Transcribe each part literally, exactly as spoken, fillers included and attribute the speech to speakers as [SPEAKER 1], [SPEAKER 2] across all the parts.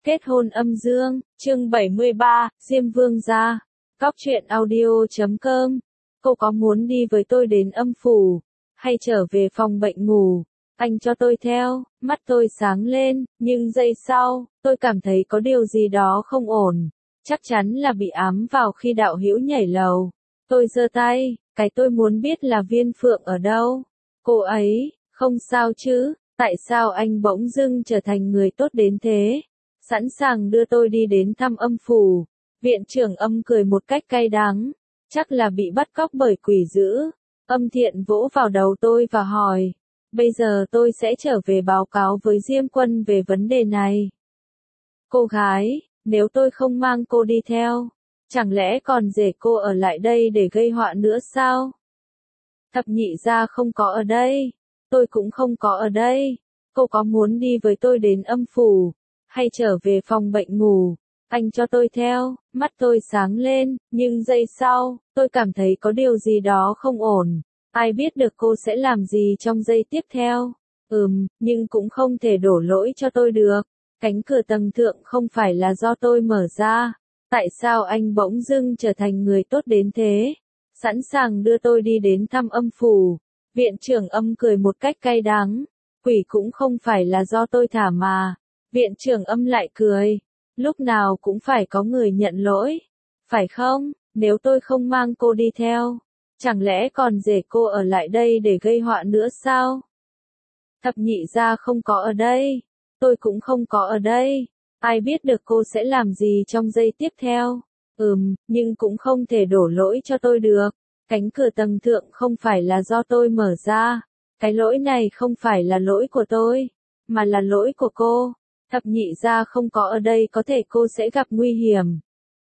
[SPEAKER 1] Kết hôn âm dương, chương bảy mươi ba, Diêm Vương gia. Cóc truyện audio chấm com. Cô có muốn đi với tôi đến âm phủ, hay trở về phòng bệnh ngủ? Anh cho tôi theo, mắt tôi sáng lên, nhưng giây sau, tôi cảm thấy có điều gì đó không ổn. Chắc chắn là bị ám vào khi đạo hữu nhảy lầu. Tôi giơ tay, cái tôi muốn biết là Viên Phượng ở đâu? Cô ấy, không sao chứ, tại sao anh bỗng dưng trở thành người tốt đến thế? Sẵn sàng đưa tôi đi đến thăm âm phủ. Viện trưởng Âm cười một cách cay đắng, chắc là bị bắt cóc bởi quỷ dữ. Âm Thiện vỗ vào đầu tôi và hỏi, bây giờ tôi sẽ trở về báo cáo với Diêm Quân về vấn đề này. Cô gái, nếu tôi không mang cô đi theo, chẳng lẽ còn để cô ở lại đây để gây họa nữa sao? Thập nhị gia không có ở đây, tôi cũng không có ở đây. Cô có muốn đi với tôi đến âm phủ, hay trở về phòng bệnh ngủ? Anh cho tôi theo, mắt tôi sáng lên, nhưng giây sau, tôi cảm thấy có điều gì đó không ổn. Ai biết được cô sẽ làm gì trong giây tiếp theo? Ừm, nhưng cũng không thể đổ lỗi cho tôi được. Cánh cửa tầng thượng không phải là do tôi mở ra. Tại sao anh bỗng dưng trở thành người tốt đến thế? Sẵn sàng đưa tôi đi đến thăm âm phủ. Viện trưởng Âm cười một cách cay đắng. Quỷ cũng không phải là do tôi thả mà. Viện trưởng Âm lại cười. Lúc nào cũng phải có người nhận lỗi. Phải không? Nếu tôi không mang cô đi theo, chẳng lẽ còn để cô ở lại đây để gây họa nữa sao? Thập nhị gia không có ở đây. Tôi cũng không có ở đây. Ai biết được cô sẽ làm gì trong giây tiếp theo? Ừm, nhưng cũng không thể đổ lỗi cho tôi được. Cánh cửa tầng thượng không phải là do tôi mở ra. Cái lỗi này không phải là lỗi của tôi, mà là lỗi của cô. Thập nhị gia không có ở đây, có thể cô sẽ gặp nguy hiểm.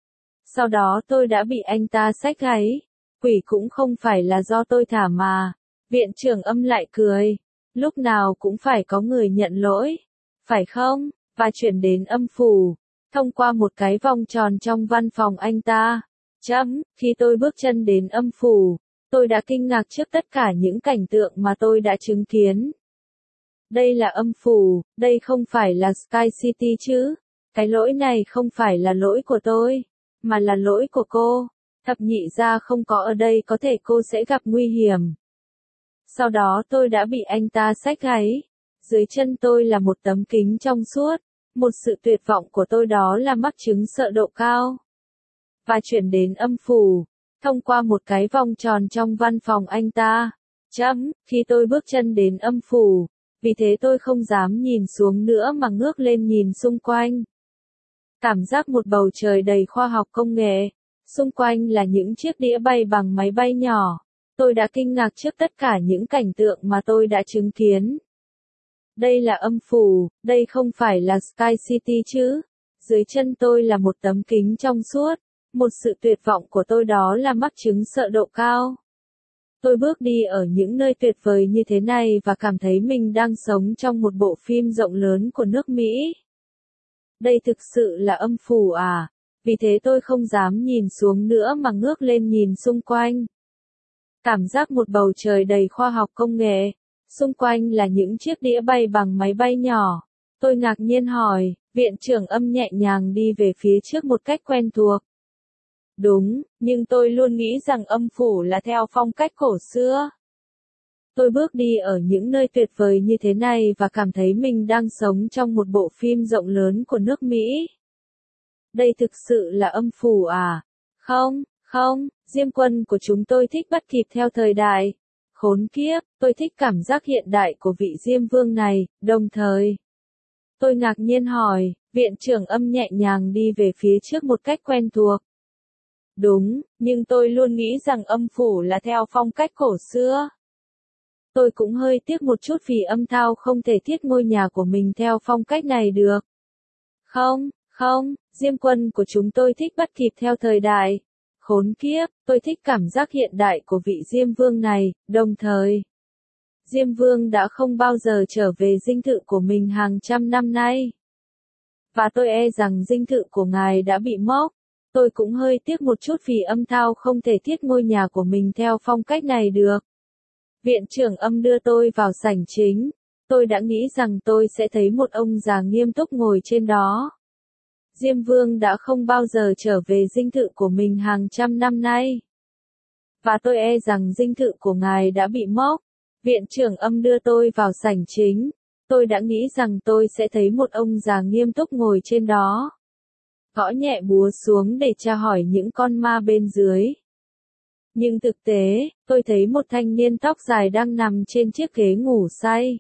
[SPEAKER 1] Sau đó tôi đã bị anh ta xách gáy. Quỷ cũng không phải là do tôi thả mà. Viện trưởng Âm lại cười. Lúc nào cũng phải có người nhận lỗi. Phải không? Và chuyển đến âm phủ. Thông qua một cái vòng tròn trong văn phòng anh ta. Chấm, khi tôi bước chân đến âm phủ, tôi đã kinh ngạc trước tất cả những cảnh tượng mà tôi đã chứng kiến. Đây là âm phủ, đây không phải là Sky City chứ. Cái lỗi này không phải là lỗi của tôi, mà là lỗi của cô. Thập nhị gia không có ở đây, có thể cô sẽ gặp nguy hiểm. Sau đó tôi đã bị anh ta xách gáy. Dưới chân tôi là một tấm kính trong suốt. Một sự tuyệt vọng của tôi đó là mắc chứng sợ độ cao. Và chuyển đến âm phủ. Thông qua một cái vòng tròn trong văn phòng anh ta. Chấm, khi tôi bước chân đến âm phủ. Vì thế tôi không dám nhìn xuống nữa mà ngước lên nhìn xung quanh. Cảm giác một bầu trời đầy khoa học công nghệ. Xung quanh là những chiếc đĩa bay bằng máy bay nhỏ. Tôi đã kinh ngạc trước tất cả những cảnh tượng mà tôi đã chứng kiến. Đây là âm phủ, đây không phải là Sky City chứ. Dưới chân tôi là một tấm kính trong suốt. Một sự tuyệt vọng của tôi đó là mắc chứng sợ độ cao. Tôi bước đi ở những nơi tuyệt vời như thế này và cảm thấy mình đang sống trong một bộ phim rộng lớn của nước Mỹ. Đây thực sự là âm phủ à? Vì thế tôi không dám nhìn xuống nữa mà ngước lên nhìn xung quanh. Cảm giác một bầu trời đầy khoa học công nghệ. Xung quanh là những chiếc đĩa bay bằng máy bay nhỏ. Tôi ngạc nhiên hỏi, viện trưởng Âm nhẹ nhàng đi về phía trước một cách quen thuộc. Đúng, nhưng tôi luôn nghĩ rằng âm phủ là theo phong cách cổ xưa. Tôi bước đi ở những nơi tuyệt vời như thế này và cảm thấy mình đang sống trong một bộ phim rộng lớn của nước Mỹ. Đây thực sự là âm phủ à? Không, không, Diêm Quân của chúng tôi thích bắt kịp theo thời đại. Khốn kiếp, tôi thích cảm giác hiện đại của vị Diêm Vương này, đồng thời. Tôi ngạc nhiên hỏi, viện trưởng Âm nhẹ nhàng đi về phía trước một cách quen thuộc. Đúng, nhưng tôi luôn nghĩ rằng âm phủ là theo phong cách cổ xưa. Tôi cũng hơi tiếc một chút vì Âm Thao không thể thiết ngôi nhà của mình theo phong cách này được. Không, không, Diêm Quân của chúng tôi thích bắt kịp theo thời đại. Khốn kiếp, tôi thích cảm giác hiện đại của vị Diêm Vương này, đồng thời. Diêm Vương đã không bao giờ trở về dinh thự của mình hàng trăm năm nay. Và tôi e rằng dinh thự của ngài đã bị móc. Tôi cũng hơi tiếc một chút vì Âm Thao không thể thiết ngôi nhà của mình theo phong cách này được. Viện trưởng Âm đưa tôi vào sảnh chính. Tôi đã nghĩ rằng tôi sẽ thấy một ông già nghiêm túc ngồi trên đó. Diêm Vương đã không bao giờ trở về dinh thự của mình hàng trăm năm nay. Và tôi e rằng dinh thự của ngài đã bị mốc. Viện trưởng Âm đưa tôi vào sảnh chính. Tôi đã nghĩ rằng tôi sẽ thấy một ông già nghiêm túc ngồi trên đó. Gõ nhẹ búa xuống để tra hỏi những con ma bên dưới. Nhưng thực tế, tôi thấy một thanh niên tóc dài đang nằm trên chiếc ghế ngủ say.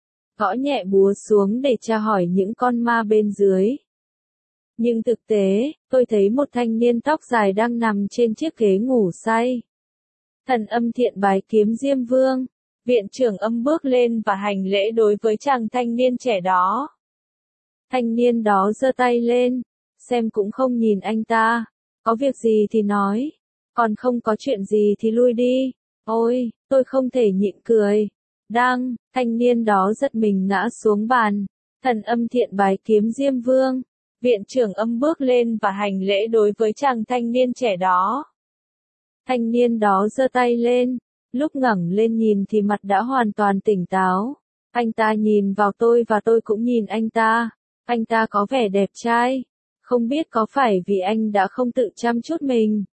[SPEAKER 1] Gõ nhẹ búa xuống để tra hỏi những con ma bên dưới. Nhưng thực tế, tôi thấy một thanh niên tóc dài đang nằm trên chiếc ghế ngủ say. Thần Âm thiện bái kiếm Diêm Vương. Viện trưởng Âm bước lên và hành lễ đối với chàng thanh niên trẻ đó. Thanh niên đó giơ tay lên, xem cũng không nhìn anh ta. Có việc gì thì nói, còn không có chuyện gì thì lui đi. Ôi, tôi không thể nhịn cười. Đang, thanh niên đó giật mình ngã xuống bàn. Thần Âm thiện bái kiếm Diêm Vương. Viện trưởng Âm bước lên và hành lễ đối với chàng thanh niên trẻ đó. Thanh niên đó giơ tay lên, lúc ngẩng lên nhìn thì mặt đã hoàn toàn tỉnh táo. Anh ta nhìn vào tôi và tôi cũng nhìn anh ta. Anh ta có vẻ đẹp trai. Không biết có phải vì anh đã không tự chăm chút mình,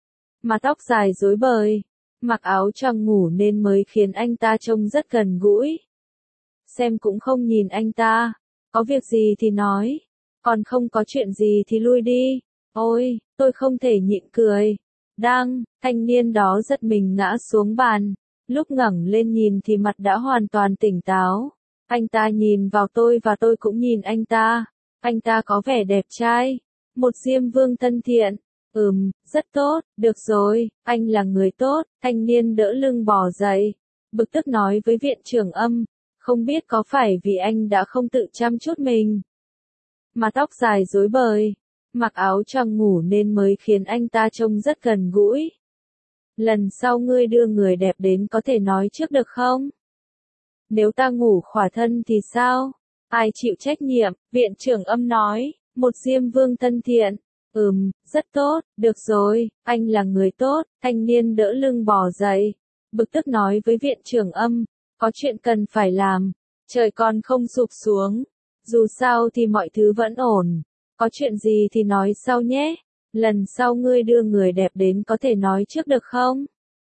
[SPEAKER 1] mà tóc dài rối bời, mặc áo choàng ngủ nên mới khiến anh ta trông rất gần gũi. Xem cũng không nhìn anh ta. Có việc gì thì nói, còn không có chuyện gì thì lui đi. Ôi, tôi không thể nhịn cười. Đang, thanh niên đó giật mình ngã xuống bàn. Lúc ngẩng lên nhìn thì mặt đã hoàn toàn tỉnh táo. Anh ta nhìn vào tôi và tôi cũng nhìn anh ta. Anh ta có vẻ đẹp trai. Một Diêm Vương thân thiện. Ừm, rất tốt, được rồi, anh là người tốt. Thanh niên đỡ lưng bò dậy. Bực tức nói với viện trưởng Âm. Không biết có phải vì anh đã không tự chăm chút mình, mà tóc dài rối bời, mặc áo choàng ngủ nên mới khiến anh ta trông rất gần gũi. Lần sau ngươi đưa người đẹp đến có thể nói trước được không? Nếu ta ngủ khỏa thân thì sao? Ai chịu trách nhiệm? Viện trưởng Âm nói. Một Diêm Vương thân thiện. Ừm, rất tốt, được rồi, anh là người tốt. Thanh niên đỡ lưng bò dậy. Bực tức nói với viện trưởng Âm. Có chuyện cần phải làm. Trời còn không sụp xuống. Dù sao thì mọi thứ vẫn ổn. Có chuyện gì thì nói sau nhé. Lần sau ngươi đưa người đẹp đến có thể nói trước được không?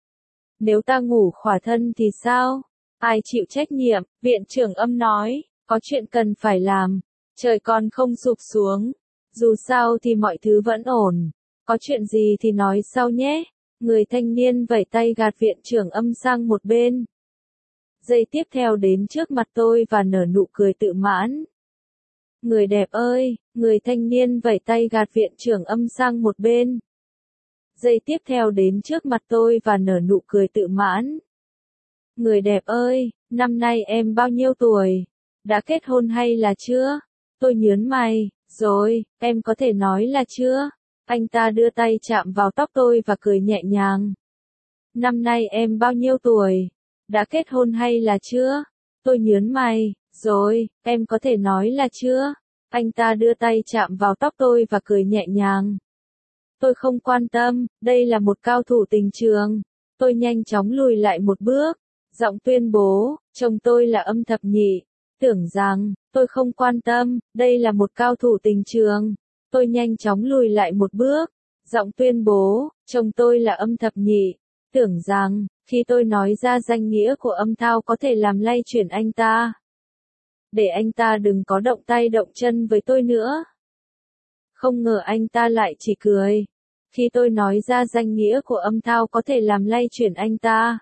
[SPEAKER 1] Nếu ta ngủ khỏa thân thì sao? Ai chịu trách nhiệm? Viện trưởng Âm nói. Có chuyện cần phải làm. Trời còn không sụp xuống. Dù sao thì mọi thứ vẫn ổn. Có chuyện gì thì nói sau nhé. Người thanh niên vẩy tay gạt viện trưởng Âm sang một bên. Giây tiếp theo đến trước mặt tôi và nở nụ cười tự mãn. Người đẹp ơi, người thanh niên vẩy tay gạt viện trưởng Âm sang một bên. Giây tiếp theo đến trước mặt tôi và nở nụ cười tự mãn. Người đẹp ơi, năm nay em bao nhiêu tuổi? Đã kết hôn hay là chưa? Tôi nhớn mày, rồi, em có thể nói là chưa? Anh ta đưa tay chạm vào tóc tôi và cười nhẹ nhàng. Năm nay em bao nhiêu tuổi? Đã kết hôn hay là chưa? Tôi nhớn mày, rồi, em có thể nói là chưa? Anh ta đưa tay chạm vào tóc tôi và cười nhẹ nhàng. Tôi không quan tâm, đây là một cao thủ tình trường. Tôi nhanh chóng lùi lại một bước. Giọng tuyên bố, chồng tôi là Âm thập nhị. Tưởng rằng, tôi không quan tâm, đây là một cao thủ tình trường. Tôi nhanh chóng lùi lại một bước. Giọng tuyên bố, chồng tôi là Âm thập nhị. Tưởng rằng, khi tôi nói ra danh nghĩa của Âm Thao có thể làm lay chuyển anh ta. Để anh ta đừng có động tay động chân với tôi nữa. Không ngờ anh ta lại chỉ cười. Khi tôi nói ra danh nghĩa của Âm Thao có thể làm lay chuyển anh ta.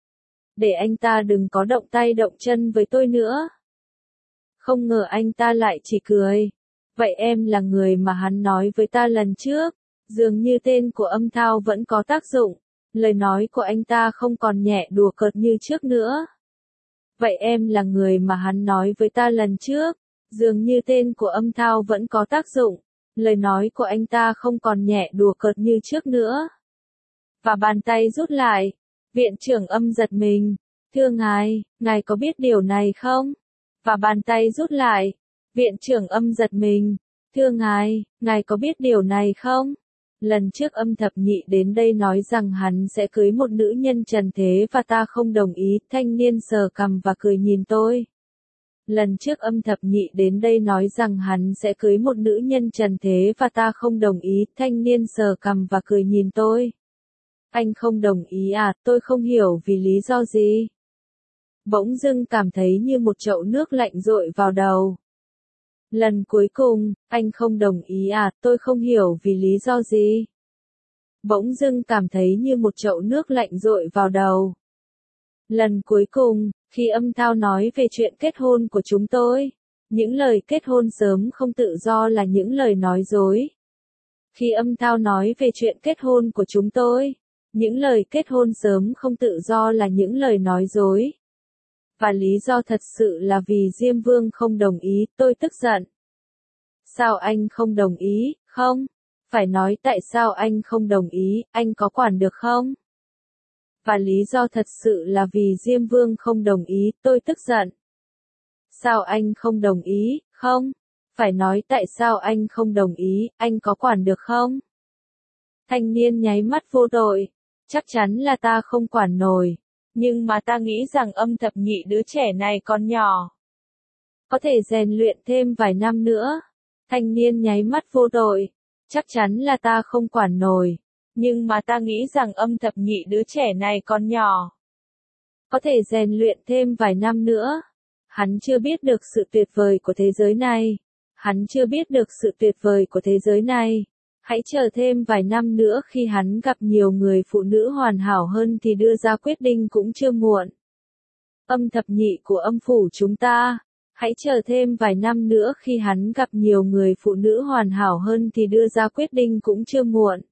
[SPEAKER 1] Để anh ta đừng có động tay động chân với tôi nữa. Không ngờ anh ta lại chỉ cười. Vậy em là người mà hắn nói với ta lần trước. Dường như tên của Âm Thao vẫn có tác dụng. Lời nói của anh ta không còn nhẹ đùa cợt như trước nữa. Vậy em là người mà hắn nói với ta lần trước. Dường như tên của Âm Thao vẫn có tác dụng. Lời nói của anh ta không còn nhẹ đùa cợt như trước nữa. Và bàn tay rút lại. Viện trưởng Âm giật mình. Thưa ngài, ngài có biết điều này không? Và bàn tay rút lại. Viện trưởng Âm giật mình. Thưa ngài, ngài có biết điều này không? Lần trước Âm thập nhị đến đây nói rằng hắn sẽ cưới một nữ nhân trần thế và ta không đồng ý. Thanh niên sờ cằm và cười nhìn tôi. Lần trước âm thập nhị đến đây nói rằng hắn sẽ cưới một nữ nhân trần thế và ta không đồng ý, thanh niên sờ cằm và cười nhìn tôi. Anh không đồng ý à, tôi không hiểu vì lý do gì. Bỗng dưng cảm thấy như một chậu nước lạnh dội vào đầu. Lần cuối cùng, anh không đồng ý à, tôi không hiểu vì lý do gì. Bỗng dưng cảm thấy như một chậu nước lạnh dội vào đầu. Lần cuối cùng, khi âm thao nói về chuyện kết hôn của chúng tôi, những lời kết hôn sớm không tự do là những lời nói dối. Khi âm thao nói về chuyện kết hôn của chúng tôi, những lời kết hôn sớm không tự do là những lời nói dối. Và lý do thật sự là vì Diêm Vương không đồng ý, tôi tức giận. Sao anh không đồng ý, không? Phải nói tại sao anh không đồng ý, anh có quản được không? Và lý do thật sự là vì Diêm Vương không đồng ý, tôi tức giận. Sao anh không đồng ý, không? Phải nói tại sao anh không đồng ý, anh có quản được không? Thanh niên nháy mắt vô tội. Chắc chắn là ta không quản nổi. Nhưng mà ta nghĩ rằng âm thập nhị đứa trẻ này còn nhỏ. Có thể rèn luyện thêm vài năm nữa. Thanh niên nháy mắt vô tội. Chắc chắn là ta không quản nổi. Nhưng mà ta nghĩ rằng âm thập nhị đứa trẻ này còn nhỏ. Có thể rèn luyện thêm vài năm nữa. Hắn chưa biết được sự tuyệt vời của thế giới này. Hắn chưa biết được sự tuyệt vời của thế giới này. Hãy chờ thêm vài năm nữa khi hắn gặp nhiều người phụ nữ hoàn hảo hơn thì đưa ra quyết định cũng chưa muộn. Âm thập nhị của âm phủ chúng ta. Hãy chờ thêm vài năm nữa khi hắn gặp nhiều người phụ nữ hoàn hảo hơn thì đưa ra quyết định cũng chưa muộn.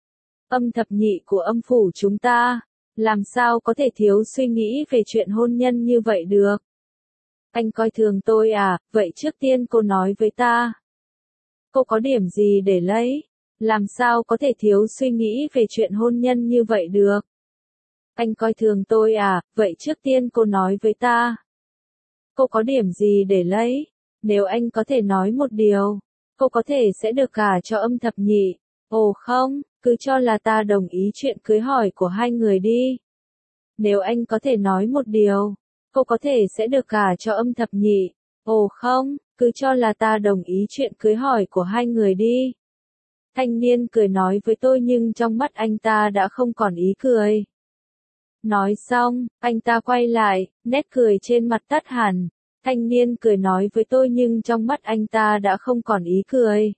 [SPEAKER 1] Âm thập nhị của âm phủ chúng ta. Làm sao có thể thiếu suy nghĩ về chuyện hôn nhân như vậy được? Anh coi thường tôi à, vậy trước tiên cô nói với ta. Cô có điểm gì để lấy? Làm sao có thể thiếu suy nghĩ về chuyện hôn nhân như vậy được? Anh coi thường tôi à, vậy trước tiên cô nói với ta. Cô có điểm gì để lấy? Nếu anh có thể nói một điều, cô có thể sẽ được gả cho âm thập nhị. Ồ không, cứ cho là ta đồng ý chuyện cưới hỏi của hai người đi. Nếu anh có thể nói một điều, cô có thể sẽ được gả cho âm thập nhị. Ồ không, cứ cho là ta đồng ý chuyện cưới hỏi của hai người đi. Thanh niên cười nói với tôi nhưng trong mắt anh ta đã không còn ý cười. Nói xong, anh ta quay lại, nét cười trên mặt tắt hẳn. Thanh niên cười nói với tôi nhưng trong mắt anh ta đã không còn ý cười.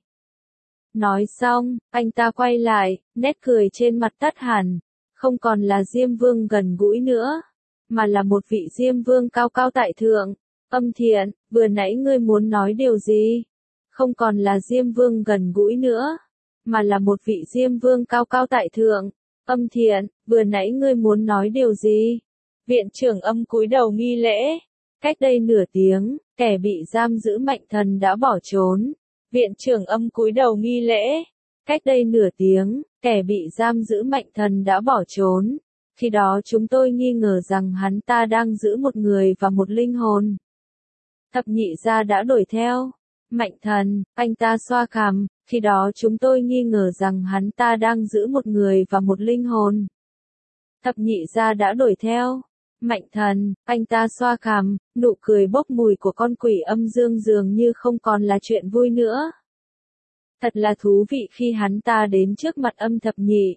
[SPEAKER 1] Nói xong, anh ta quay lại, nét cười trên mặt tắt hẳn. Không còn là Diêm Vương gần gũi nữa, mà là một vị Diêm Vương cao cao tại thượng. Âm Thiện, vừa nãy ngươi muốn nói điều gì? Không còn là Diêm Vương gần gũi nữa, mà là một vị Diêm Vương cao cao tại thượng. Âm Thiện, vừa nãy ngươi muốn nói điều gì? Viện trưởng Âm cúi đầu nghi lễ. Cách đây nửa tiếng, kẻ bị giam giữ Mạnh Thần đã bỏ trốn. Viện trưởng Âm cúi đầu nghi lễ. Cách đây nửa tiếng, kẻ bị giam giữ Mạnh Thần đã bỏ trốn. Khi đó chúng tôi nghi ngờ rằng hắn ta đang giữ một người và một linh hồn. Thập nhị gia đã đuổi theo. Mạnh Thần, anh ta xoa cằm, khi đó chúng tôi nghi ngờ rằng hắn ta đang giữ một người và một linh hồn. Thập nhị gia đã đuổi theo. Mạnh Thần, anh ta xoa cằm, nụ cười bốc mùi của con quỷ âm dương dường như không còn là chuyện vui nữa. Thật là thú vị khi hắn ta đến trước mặt âm thập nhị.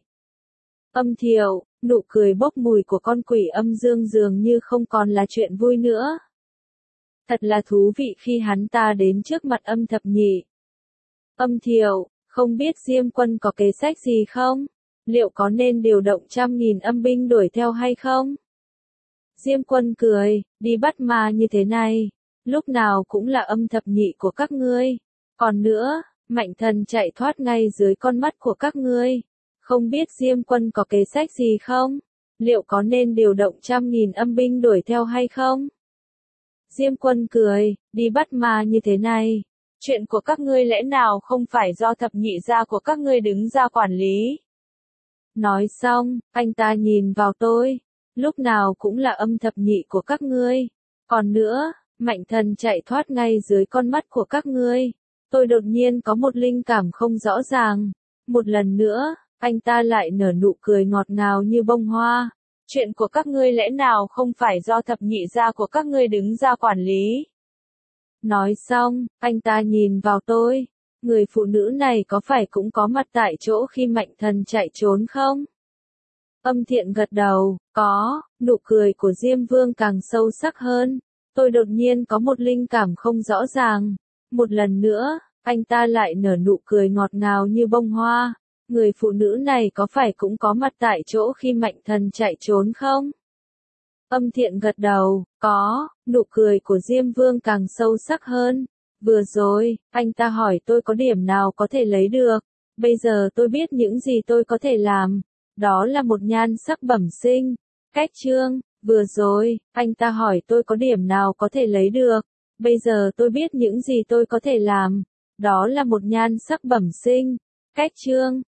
[SPEAKER 1] Âm Thiệu, nụ cười bốc mùi của con quỷ âm dương dường như không còn là chuyện vui nữa. Thật là thú vị khi hắn ta đến trước mặt âm thập nhị. Âm Thiệu, không biết Diêm Quân có kế sách gì không? Liệu có nên điều động trăm nghìn âm binh đuổi theo hay không? Diêm Quân cười, đi bắt ma như thế này, lúc nào cũng là âm thập nhị của các ngươi. Còn nữa, Mạnh Thần chạy thoát ngay dưới con mắt của các ngươi. Không biết Diêm Quân có kế sách gì không? Liệu có nên điều động trăm nghìn âm binh đuổi theo hay không? Diêm Quân cười, đi bắt ma như thế này. Chuyện của các ngươi lẽ nào không phải do thập nhị gia của các ngươi đứng ra quản lý? Nói xong, anh ta nhìn vào tôi. Lúc nào cũng là âm thập nhị của các ngươi. Còn nữa, Mạnh Thần chạy thoát ngay dưới con mắt của các ngươi. Tôi đột nhiên có một linh cảm không rõ ràng. Một lần nữa, anh ta lại nở nụ cười ngọt ngào như bông hoa. Chuyện của các ngươi lẽ nào không phải do thập nhị gia của các ngươi đứng ra quản lý? Nói xong, anh ta nhìn vào tôi. Người phụ nữ này có phải cũng có mặt tại chỗ khi Mạnh Thần chạy trốn không? Âm Thiện gật đầu, có, nụ cười của Diêm Vương càng sâu sắc hơn. Tôi đột nhiên có một linh cảm không rõ ràng. Một lần nữa, anh ta lại nở nụ cười ngọt ngào như bông hoa. Người phụ nữ này có phải cũng có mặt tại chỗ khi Mạnh Thần chạy trốn không? Âm Thiện gật đầu, có, nụ cười của Diêm Vương càng sâu sắc hơn. Vừa rồi, anh ta hỏi tôi có điểm nào có thể lấy được. Bây giờ tôi biết những gì tôi có thể làm. Đó là một nhan sắc bẩm sinh. Cách chương, vừa rồi, anh ta hỏi tôi có điểm nào có thể lấy được. Bây giờ tôi biết những gì tôi có thể làm. Đó là một nhan sắc bẩm sinh. Cách chương.